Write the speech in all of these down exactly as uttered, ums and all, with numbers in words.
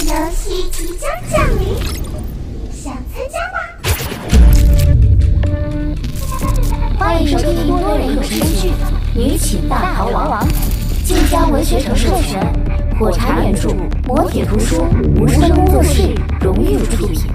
游戏即将降临，想参加吗？ 欢迎收听多人有声剧《女寝大逃亡》，晋江文学城授权，火柴原著，磨铁图书，无声工作室荣誉出品。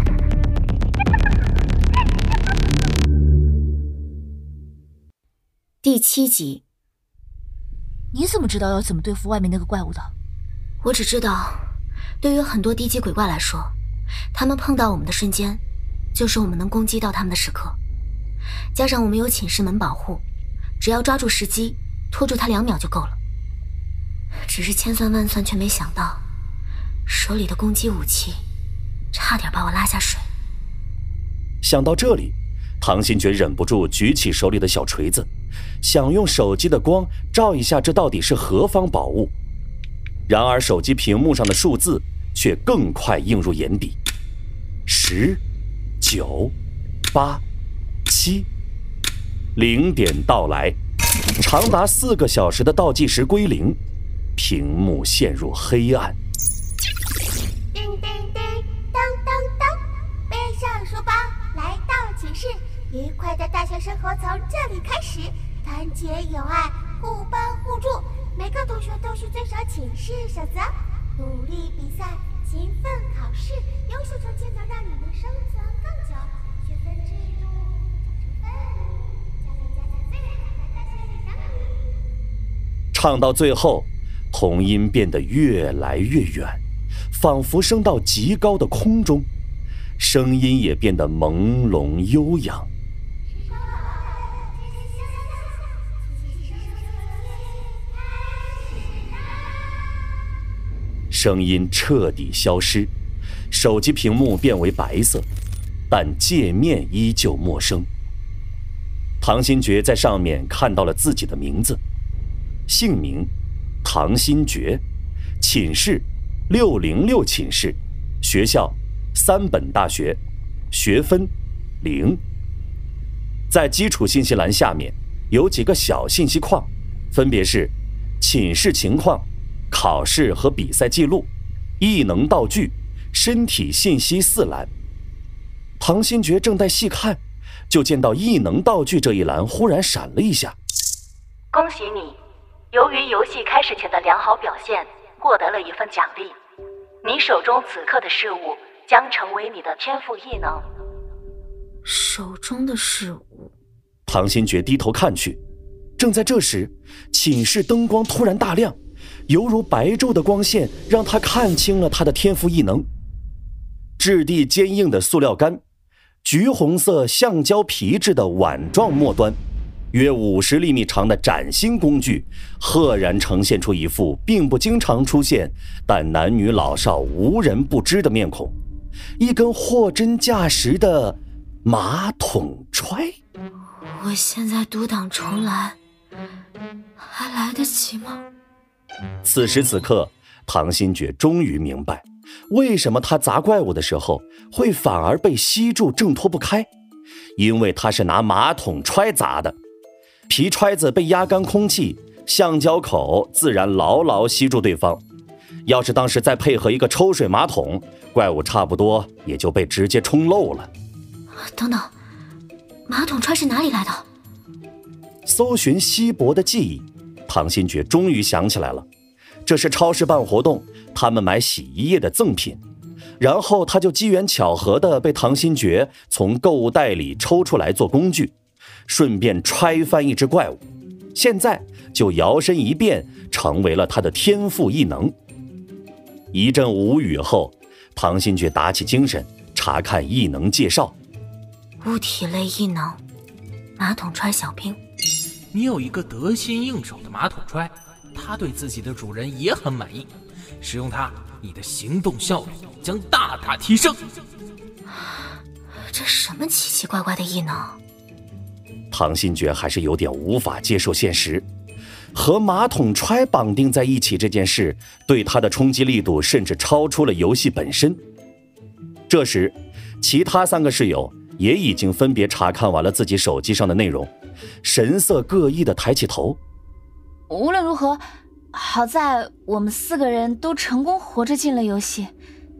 第七集。 你怎么知道要怎么对付外面那个怪物的？ 我只知道，对于很多低级鬼怪来说，他们碰到我们的瞬间，就是我们能攻击到他们的时刻。加上我们有寝室门保护，只要抓住时机，拖住他两秒就够了。只是千算万算，却没想到，手里的攻击武器，差点把我拉下水。 想到这里，唐新觉忍不住举起手里的小锤子，想用手机的光照一下这到底是何方宝物。然而手机屏幕上的数字却更快映入眼底：十、九、八、七，零点到来，长达四个小时的倒计时归零，屏幕陷入黑暗。 叮叮叮，当当当，背上书包，来到寝室，愉快的大学生活从这里开始，团结友爱，互帮互助，每个同学都是最少寝室守则，努力比赛，勤奋考试，优秀成绩能让你们生存更久，学分制度，长成分母，加油加油，最好在大学里等你。 唱到最后，童音变得越来越远，仿佛升到极高的空中，声音也变得朦胧悠扬。声音彻底消失，手机屏幕变为白色，但界面依旧陌生。唐新觉在上面看到了自己的名字，姓名唐新觉，寝室六零六寝室，学校三本大学，学分零。在基础信息栏下面有几个小信息框，分别是寝室情况、考试和比赛记录、异能道具、身体信息四栏。唐新觉正在细看，就见到异能道具这一栏忽然闪了一下。 恭喜你，由于游戏开始前的良好表现，获得了一份奖励。你手中此刻的事物将成为你的天赋异能。 手中的事物。 唐新觉低头看去，正在这时，寝室灯光突然大亮，犹如白昼的光线让他看清了他的天赋异能。质地坚硬的塑料杆，橘红色橡胶皮质的碗状末端，约五十厘米长的崭新工具，赫然呈现出一副并不经常出现但男女老少无人不知的面孔，一根货真价实的马桶揣。 我现在读档重来，还来得及吗？ 此时此刻，唐新觉终于明白，为什么他砸怪物的时候会反而被吸住挣脱不开，因为他是拿马桶揣砸的。皮揣子被压干空气，橡胶口自然牢牢吸住对方。要是当时再配合一个抽水马桶，怪物差不多也就被直接冲漏了。 等等，马桶揣是哪里来的？ 搜寻稀薄的记忆，唐新觉终于想起来了，这是超市办活动，他们买洗衣液的赠品。然后他就机缘巧合地被唐新觉从购物袋里抽出来做工具，顺便揣翻一只怪物，现在就摇身一变成为了他的天赋异能。一阵无语后，唐新觉打起精神查看异能介绍。 物体类异能，马桶揣小兵。 你有一个得心应手的马桶揣，它对自己的主人也很满意，使用它，你的行动效率将大大提升。 这什么奇奇怪怪的异能？ 唐新觉还是有点无法接受现实，和马桶揣绑定在一起这件事对他的冲击力度甚至超出了游戏本身。这时其他三个室友也已经分别查看完了自己手机上的内容，神色各异地抬起头。 无论如何，好在我们四个人都成功活着进了游戏，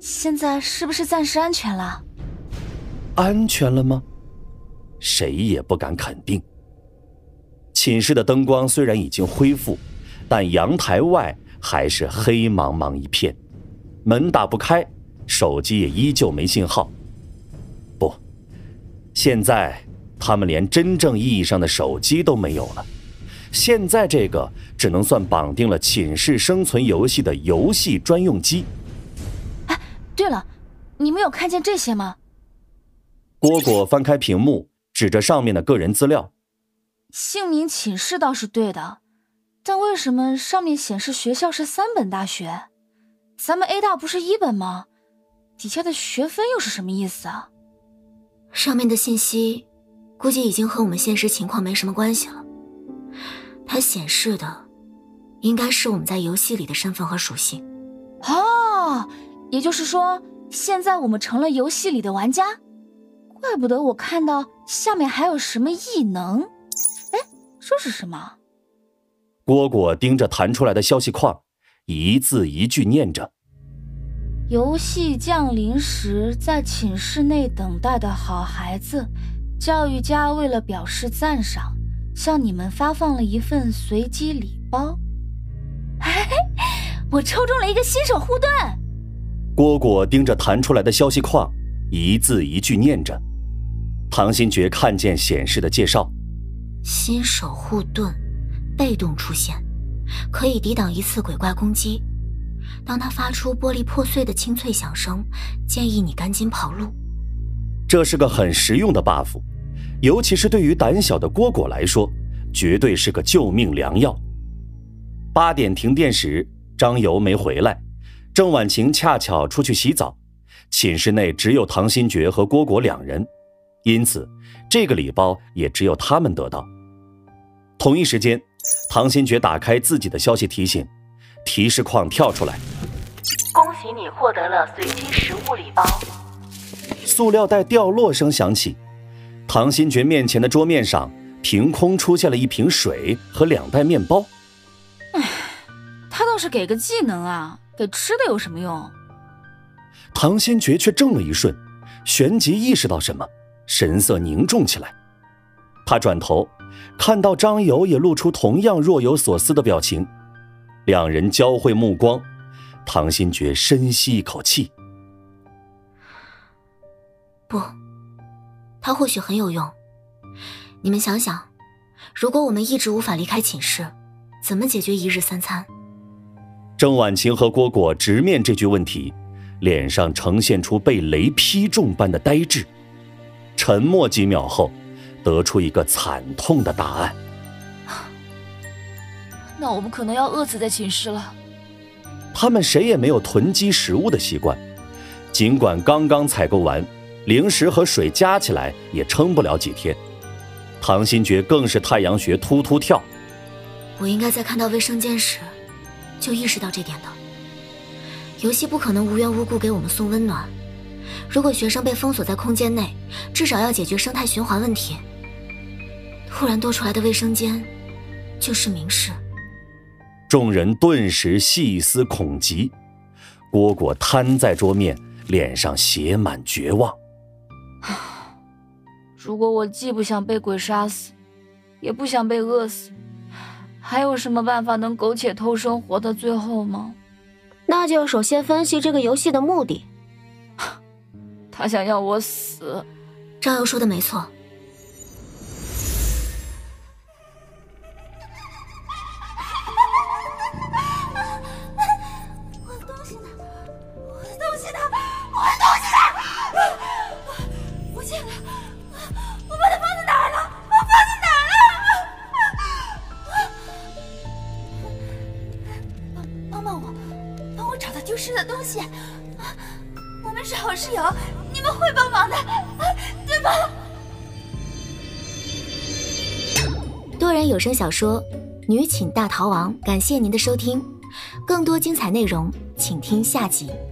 现在是不是暂时安全了？ 安全了吗？谁也不敢肯定。寝室的灯光虽然已经恢复，但阳台外还是黑茫茫一片，门打不开，手机也依旧没信号。不，现在他们连真正意义上的手机都没有了。现在这个只能算绑定了寝室生存游戏的游戏专用机。 哎，对了，你们有看见这些吗？ 蝈蝈翻开屏幕，指着上面的个人资料。 姓名寝室倒是对的，但为什么上面显示学校是三本大学？咱们 A 大不是一本吗？底下的学分又是什么意思啊？ 上面的信息估计已经和我们现实情况没什么关系了。它显示的应该是我们在游戏里的身份和属性。 哦，也就是说现在我们成了游戏里的玩家？怪不得我看到下面还有什么异能。哎，这是什么？ 蝈蝈盯着弹出来的消息框，一字一句念着： 游戏降临时，在寝室内等待的好孩子，教育家为了表示赞赏，向你们发放了一份随机礼包。嘿嘿，我抽中了一个新手护盾。 蝈蝈盯着弹出来的消息框，一字一句念着。唐新觉看见显示的介绍： 新手护盾，被动出现，可以抵挡一次鬼怪攻击。当它发出玻璃破碎的清脆响声，建议你赶紧跑路。 这是个很实用的 buff， 尤其是对于胆小的蝈蝈来说，绝对是个救命良药。八点停电时，张游没回来，郑婉晴恰巧出去洗澡，寝室内只有唐新觉和蝈蝈两人，因此这个礼包也只有他们得到。同一时间，唐新觉打开自己的消息提醒，提示框跳出来： 恭喜你获得了随机食物礼包。 塑料袋掉落声响起，唐新觉面前的桌面上凭空出现了一瓶水和两袋面包。 唉，他倒是给个技能啊，给吃的有什么用？ 唐新觉却怔了一瞬，旋即意识到什么，神色凝重起来。他转头看到张游也露出同样若有所思的表情，两人交汇目光，唐新觉深吸一口气。 不，它或许很有用。你们想想，如果我们一直无法离开寝室，怎么解决一日三餐？ 郑婉晴和蝈蝈直面这句问题，脸上呈现出被雷劈中般的呆滞，沉默几秒后，得出一个惨痛的答案。 那我们可能要饿死在寝室了。 他们谁也没有囤积食物的习惯，尽管刚刚采购完，零食和水加起来也撑不了几天。唐新觉更是太阳穴突突跳。 我应该在看到卫生间时就意识到这点的。游戏不可能无缘无故给我们送温暖，如果学生被封锁在空间内，至少要解决生态循环问题。突然多出来的卫生间就是明示。 众人顿时细思恐极，蝈蝈瘫在桌面，脸上写满绝望。 如果我既不想被鬼杀死，也不想被饿死，还有什么办法能苟且偷生活到最后吗？ 那就要首先分析这个游戏的目的。 他想要我死。 张游说的没错。 我的东西呢？我的东西呢？我的东西呢？不见了！我把它放在哪儿了？我放在哪儿了？帮帮帮我，帮我找到丢失的东西。我们是好室友，你们会帮忙的，对吧？ 多人有声小说《女寝大逃亡》，感谢您的收听，更多精彩内容请听下集。